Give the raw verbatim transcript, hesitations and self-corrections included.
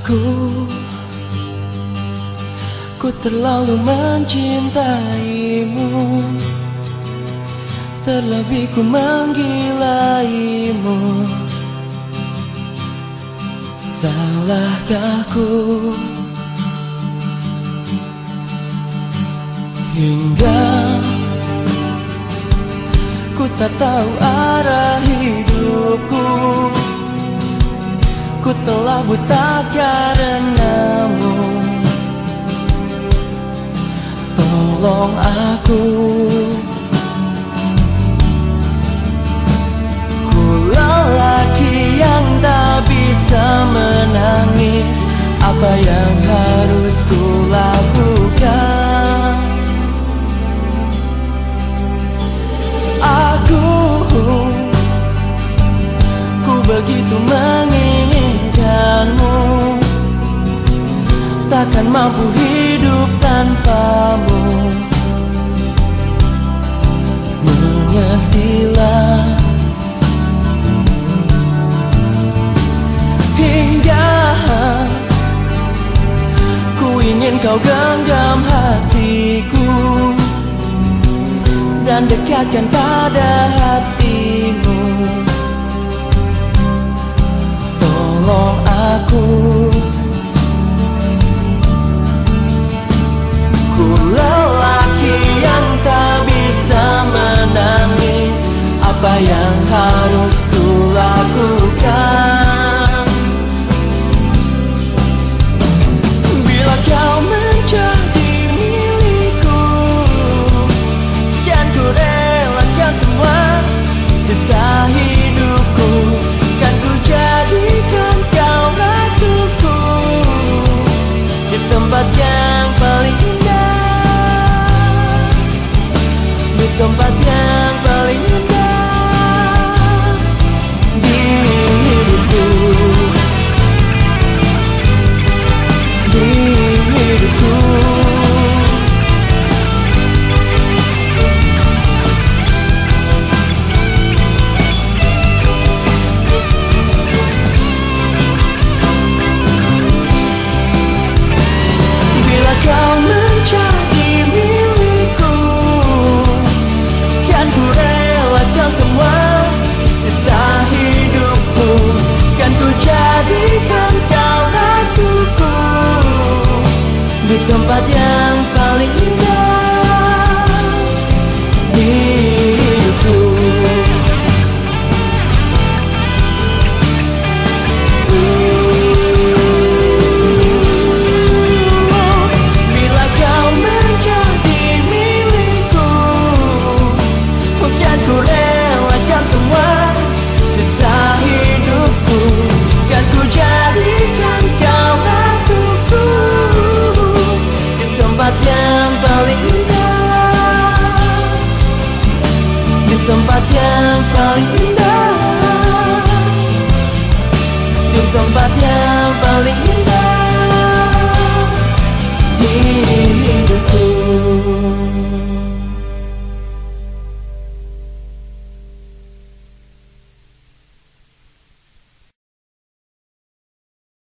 Aku Ku terlalu mencintaimu, terlebih ku menggilaimu. Salahkah ku hingga ku tak tahu arah hidupku? Ku telah buta karenamu. Tolong aku, ku lelaki yang tak bisa menangis. Apa yang harus ku lakukan? Aku, ku begitu menginginkanmu, takkan mampu hidup tanpamu. Mengertilah, hingga ku ingin kau genggam hatiku dan dekatkan pada hatimu. Tolong aku, ku lelaki yang tak bisa menangis. Apa yang harus ku lakukan? Bila kau menjadi milikku, kan ku relakan semua sisa hidupku. Kan ku jadikan kau ratuku di tempat yang paling indah, di tempat yang paling indah di hidupku, di hidupku. Bila kau menjadi milikku, kan ku relakan semua sisa hidupku. Kan ku jadikan kau ratuku di tempat yang paling indah di hidupku. Bila kau menjadi milikku, kan ku relakan semua sisa hidupku. Kan ku jadikan kau ratuku di tempat yang paling indah, di tempat yang paling indah.